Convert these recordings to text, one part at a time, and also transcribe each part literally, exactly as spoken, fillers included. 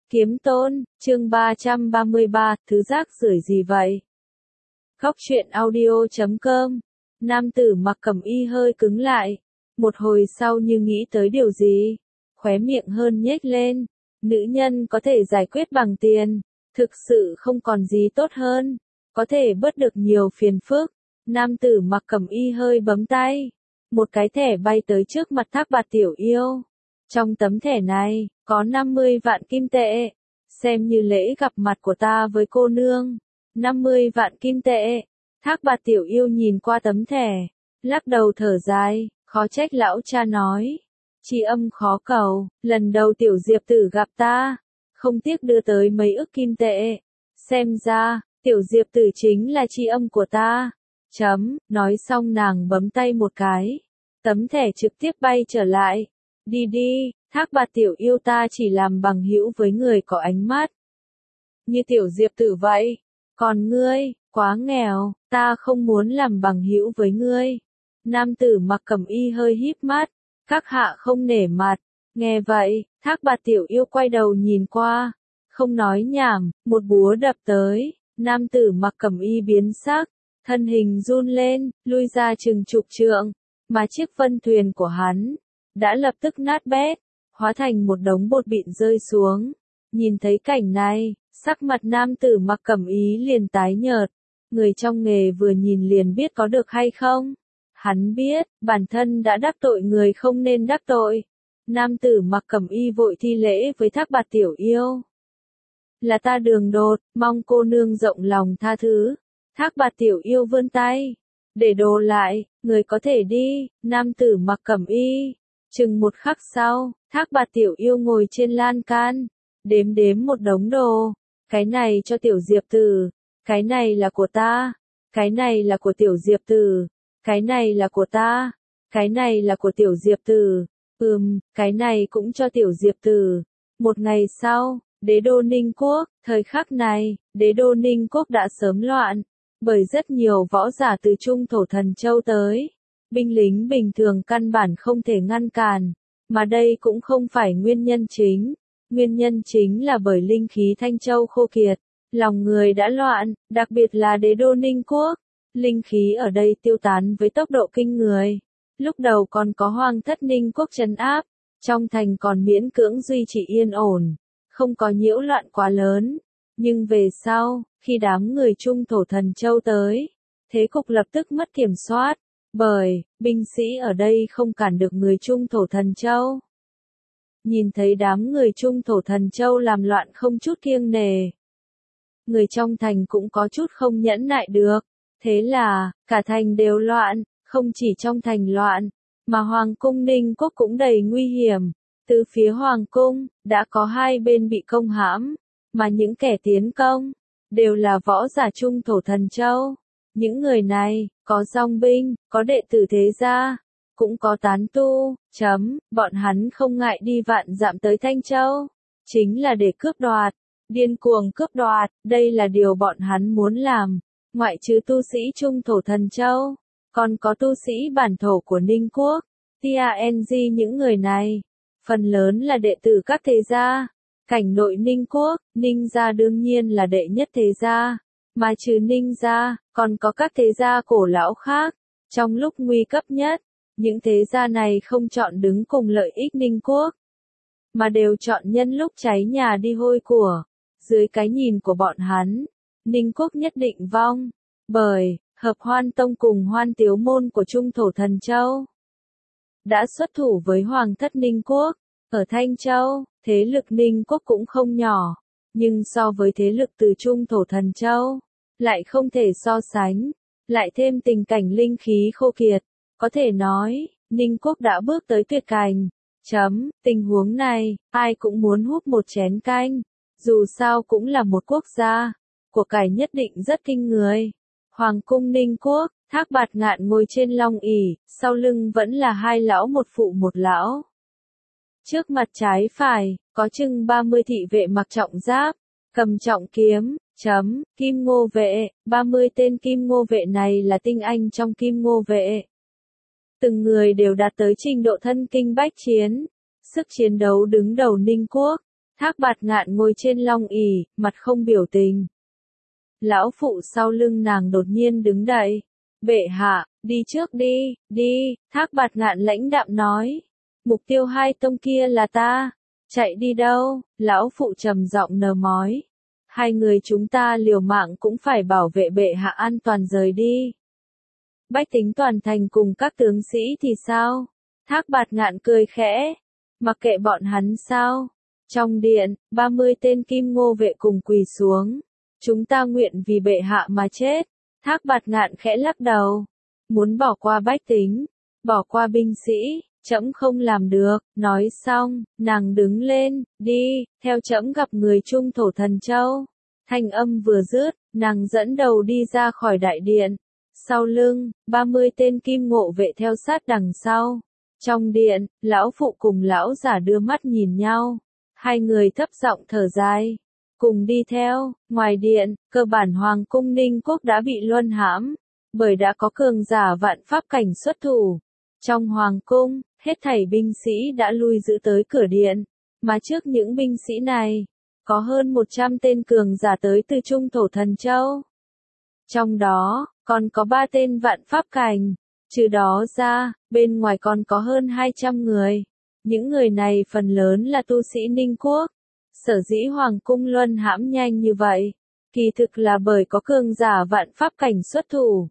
Kiếm Tôn, chương ba trăm ba mươi ba, thứ rác rưởi gì vậy? Góc truyện audio chấm com. Nam tử mặc cẩm y hơi cứng lại, một hồi sau như nghĩ tới điều gì, khóe miệng hơn nhếch lên. Nữ nhân có thể giải quyết bằng tiền, thực sự không còn gì tốt hơn, có thể bớt được nhiều phiền phức. Nam tử mặc cẩm y hơi bấm tay, một cái thẻ bay tới trước mặt Thác Bạt Tiểu Yêu. Trong tấm thẻ này, có năm mươi vạn kim tệ, xem như lễ gặp mặt của ta với cô nương. năm mươi vạn kim tệ. Thác Bạt Tiểu Yêu nhìn qua tấm thẻ, lắc đầu thở dài, khó trách lão cha nói. Tri âm khó cầu, lần đầu Tiểu Diệp Tử gặp ta, không tiếc đưa tới mấy ức kim tệ. Xem ra, Tiểu Diệp Tử chính là tri âm của ta. Chấm, nói xong nàng bấm tay một cái. Tấm thẻ trực tiếp bay trở lại. Đi đi, Thác Bạt Tiểu Yêu, ta chỉ làm bằng hữu với người có ánh mắt như Tiểu Diệp Tử vậy. Còn ngươi, quá nghèo, ta không muốn làm bằng hữu với ngươi. Nam tử mặc cẩm y hơi híp mắt, các hạ không nể mặt. Nghe vậy, Thác Bạt Tiểu Yêu quay đầu nhìn qua, không nói nhảm, một búa đập tới. Nam tử mặc cẩm y biến sắc, thân hình run lên, lui ra chừng chục trượng, mà chiếc vân thuyền của hắn đã lập tức nát bét, hóa thành một đống bột mịn rơi xuống. Nhìn thấy cảnh này, sắc mặt nam tử mặc cẩm ý liền tái nhợt. Người trong nghề vừa nhìn liền biết có được hay không. Hắn biết, bản thân đã đắc tội người không nên đắc tội. Nam tử mặc cẩm y vội thi lễ với Thác Bạt Tiểu Yêu. Là ta đường đột, mong cô nương rộng lòng tha thứ. Thác Bạt Tiểu Yêu vươn tay, để đồ lại, người có thể đi. Nam tử mặc cẩm y. Chừng một khắc sau, Thác Bạt Tiểu Yêu ngồi trên lan can, đếm đếm một đống đồ. Cái này cho Tiểu Diệp Tử, cái này là của ta, cái này là của Tiểu Diệp Tử, cái này là của ta, cái này là của Tiểu Diệp Tử, ừm, cái này cũng cho Tiểu Diệp Tử. Một ngày sau, đế đô Ninh Quốc, thời khắc này, đế đô Ninh Quốc đã sớm loạn, bởi rất nhiều võ giả từ Trung Thổ Thần Châu tới. Binh lính bình thường căn bản không thể ngăn cản, mà đây cũng không phải nguyên nhân chính. Nguyên nhân chính là bởi linh khí Thanh Châu khô kiệt, lòng người đã loạn, đặc biệt là đế đô Ninh Quốc. Linh khí ở đây tiêu tán với tốc độ kinh người. Lúc đầu còn có Hoàng thất Ninh Quốc trấn áp, trong thành còn miễn cưỡng duy trì yên ổn, không có nhiễu loạn quá lớn. Nhưng về sau, khi đám người Trung Thổ Thần Châu tới, thế cục lập tức mất kiểm soát. Bởi, binh sĩ ở đây không cản được người Trung Thổ Thần Châu. Nhìn thấy đám người Trung Thổ Thần Châu làm loạn không chút kiêng nề. Người trong thành cũng có chút không nhẫn nại được. Thế là, cả thành đều loạn, không chỉ trong thành loạn, mà Hoàng cung Ninh Quốc cũng đầy nguy hiểm. Từ phía Hoàng cung, đã có hai bên bị công hãm, mà những kẻ tiến công, đều là võ giả Trung Thổ Thần Châu. Những người này, có dòng binh, có đệ tử thế gia, cũng có tán tu, chấm, bọn hắn không ngại đi vạn dặm tới Thanh Châu, chính là để cướp đoạt, điên cuồng cướp đoạt, đây là điều bọn hắn muốn làm. Ngoại trừ tu sĩ Trung Thổ Thần Châu, còn có tu sĩ bản thổ của Ninh Quốc, tang, những người này, phần lớn là đệ tử các thế gia. Cảnh nội Ninh Quốc, Ninh gia đương nhiên là đệ nhất thế gia. Mà trừ Ninh gia, còn có các thế gia cổ lão khác. Trong lúc nguy cấp nhất, những thế gia này không chọn đứng cùng lợi ích Ninh Quốc, mà đều chọn nhân lúc cháy nhà đi hôi của. Dưới cái nhìn của bọn hắn, Ninh Quốc nhất định vong, bởi Hợp Hoan Tông cùng Hoan Tiếu Môn của Trung Thổ Thần Châu đã xuất thủ với Hoàng thất Ninh Quốc. Ở Thanh Châu, thế lực Ninh Quốc cũng không nhỏ, nhưng so với thế lực từ Trung Thổ Thần Châu, lại không thể so sánh. Lại thêm tình cảnh linh khí khô kiệt, có thể nói, Ninh Quốc đã bước tới tuyệt cảnh. Chấm, tình huống này, ai cũng muốn húp một chén canh, dù sao cũng là một quốc gia, của cải nhất định rất kinh người. Hoàng cung Ninh Quốc, Thác Bạt Ngạn ngồi trên long ỷ, sau lưng vẫn là hai lão một phụ một lão. Trước mặt trái phải, có chừng ba mươi thị vệ mặc trọng giáp, cầm trọng kiếm. Chấm, Kim Ngô vệ, ba mươi tên Kim Ngô vệ này là tinh anh trong Kim Ngô vệ. Từng người đều đạt tới trình độ thân kinh bách chiến, sức chiến đấu đứng đầu Ninh Quốc. Thác Bạt Ngạn ngồi trên long ỷ, mặt không biểu tình. Lão phụ sau lưng nàng đột nhiên đứng dậy. Bệ hạ, đi trước đi, đi, Thác Bạt Ngạn lãnh đạm nói. Mục tiêu hai tông kia là ta. Chạy đi đâu? Lão phụ trầm giọng nờ mói. Hai người chúng ta liều mạng cũng phải bảo vệ bệ hạ an toàn rời đi. Bách tính toàn thành cùng các tướng sĩ thì sao? Thác Bạt Ngạn cười khẽ. Mặc kệ bọn hắn sao? Trong điện, ba mươi tên kim ngô vệ cùng quỳ xuống. Chúng ta nguyện vì bệ hạ mà chết. Thác Bạt Ngạn khẽ lắc đầu. Muốn bỏ qua bách tính, bỏ qua binh sĩ, trẫm không làm được. Nói xong, nàng đứng lên, đi, theo trẫm gặp người Trung Thổ Thần Châu. Thanh âm vừa dứt, nàng dẫn đầu đi ra khỏi đại điện. Sau lưng, ba mươi tên kim ngộ vệ theo sát đằng sau. Trong điện, lão phụ cùng lão giả đưa mắt nhìn nhau. Hai người thấp giọng thở dài. Cùng đi theo, ngoài điện, cơ bản Hoàng cung Ninh Quốc đã bị luân hãm. Bởi đã có cường giả vạn pháp cảnh xuất thủ. Trong Hoàng cung, hết thảy binh sĩ đã lui giữ tới cửa điện. Mà trước những binh sĩ này, có hơn một trăm tên cường giả tới từ Trung Thổ Thần Châu. Trong đó, còn có ba tên vạn pháp cảnh. Trừ đó ra, bên ngoài còn có hơn hai trăm người. Những người này phần lớn là tu sĩ Ninh Quốc. Sở dĩ Hoàng cung luân hãm nhanh như vậy, kỳ thực là bởi có cường giả vạn pháp cảnh xuất thủ.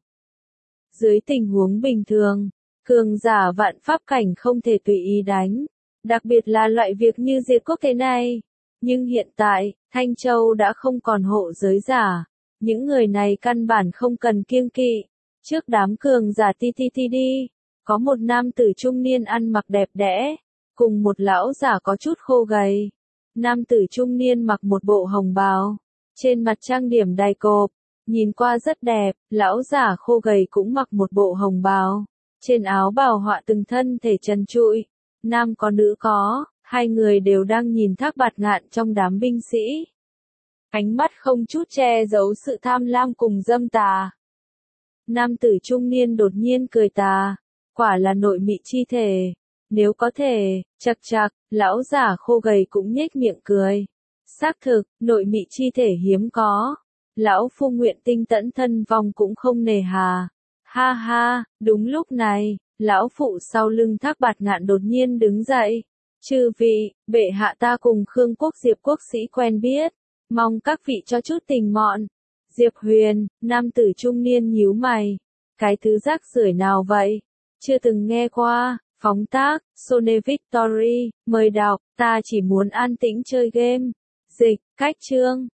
Dưới tình huống bình thường, cường giả vạn pháp cảnh không thể tùy ý đánh, đặc biệt là loại việc như diệt quốc thế này. Nhưng hiện tại, Thanh Châu đã không còn hộ giới giả. Những người này căn bản không cần kiêng kỵ. Trước đám cường giả ti ti ti đi, có một nam tử trung niên ăn mặc đẹp đẽ, cùng một lão giả có chút khô gầy. Nam tử trung niên mặc một bộ hồng bào, trên mặt trang điểm đai cộp, nhìn qua rất đẹp. Lão giả khô gầy cũng mặc một bộ hồng bào, trên áo bào họa từng thân thể trần trụi. Nam có nữ có, hai người đều đang nhìn Thác Bạt Ngạn trong đám binh sĩ. Ánh mắt không chút che giấu sự tham lam cùng dâm tà. Nam tử trung niên đột nhiên cười tà, quả là nội mị chi thể. Nếu có thể, chậc chậc, lão giả khô gầy cũng nhếch miệng cười. Xác thực, nội mị chi thể hiếm có. Lão phu nguyện tinh tẫn thân vong cũng không nề hà. Ha ha, đúng lúc này, lão phụ sau lưng Thác Bạt Ngạn đột nhiên đứng dậy. Chư vị, bệ hạ ta cùng Khương Quốc Diệp quốc sĩ quen biết. Mong các vị cho chút tình mọn. Diệp Huyền, nam tử trung niên nhíu mày. Cái thứ rác rưởi nào vậy? Chưa từng nghe qua. Phóng tác, Sone Victory, mời đọc, ta chỉ muốn an tĩnh chơi game. Dịch, cách chương.